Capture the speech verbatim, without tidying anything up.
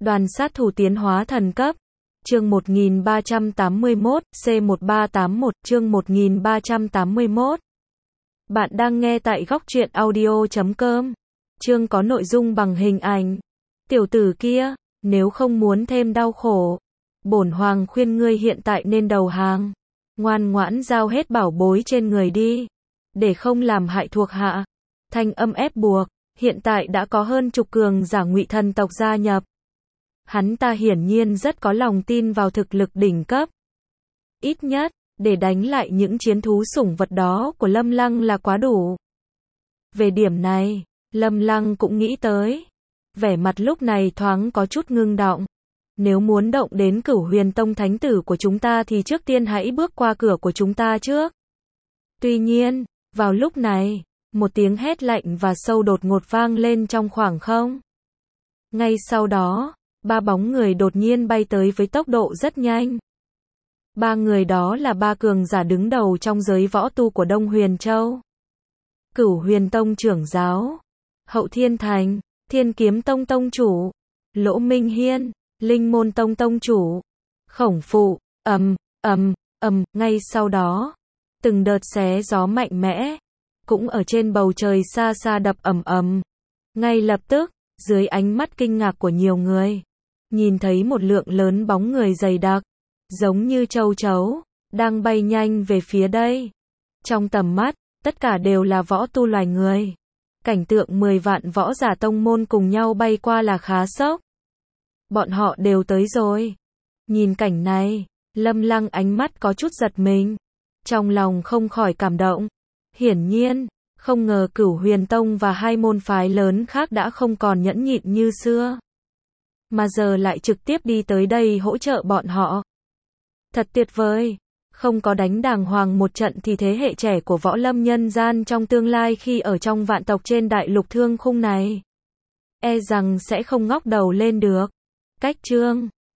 Đoàn sát thủ tiến hóa thần cấp. Chương một nghìn ba trăm tám mươi mốt, C một ba tám mốt, chương một nghìn ba trăm tám mươi mốt. Bạn đang nghe tại góc truyện audio chấm com. Chương có nội dung bằng hình ảnh. Tiểu tử kia, nếu không muốn thêm đau khổ, bổn hoàng khuyên ngươi hiện tại nên đầu hàng. Ngoan ngoãn giao hết bảo bối trên người đi, để không làm hại thuộc hạ. Thanh âm ép buộc, hiện tại đã có hơn chục cường giả Ngụy thần tộc gia nhập. Hắn ta hiển nhiên rất có lòng tin vào thực lực đỉnh cấp. Ít nhất, để đánh lại những chiến thú sủng vật đó của Lâm Lăng là quá đủ. Về điểm này, Lâm Lăng cũng nghĩ tới. Vẻ mặt lúc này thoáng có chút ngưng động. Nếu muốn động đến Cửu Huyền Tông thánh tử của chúng ta thì trước tiên hãy bước qua cửa của chúng ta trước. Tuy nhiên, vào lúc này, một tiếng hét lạnh và sâu đột ngột vang lên trong khoảng không. Ngay sau đó, ba bóng người đột nhiên bay tới với tốc độ rất nhanh. Ba người đó là ba cường giả đứng đầu trong giới võ tu của Đông Huyền Châu. Cửu Huyền Tông trưởng giáo, Hậu Thiên Thành, Thiên Kiếm Tông tông chủ, Lỗ Minh Hiên, Linh Môn Tông tông chủ, Khổng Phụ. Ầm, ầm, ầm, ngay sau đó, từng đợt xé gió mạnh mẽ cũng ở trên bầu trời xa xa đập ầm ầm. Ngay lập tức, dưới ánh mắt kinh ngạc của nhiều người, nhìn thấy một lượng lớn bóng người dày đặc, giống như châu chấu, đang bay nhanh về phía đây. Trong tầm mắt, tất cả đều là võ tu loài người. Cảnh tượng mười vạn võ giả tông môn cùng nhau bay qua là khá sốc. Bọn họ đều tới rồi. Nhìn cảnh này, Lâm Lăng ánh mắt có chút giật mình. Trong lòng không khỏi cảm động. Hiển nhiên, không ngờ Cửu Huyền Tông và hai môn phái lớn khác đã không còn nhẫn nhịn như xưa, mà giờ lại trực tiếp đi tới đây hỗ trợ bọn họ. Thật tuyệt vời. Không có đánh đàng hoàng một trận thì thế hệ trẻ của võ lâm nhân gian trong tương lai khi ở trong vạn tộc trên đại lục thương khung này, e rằng sẽ không ngóc đầu lên được. Cách chương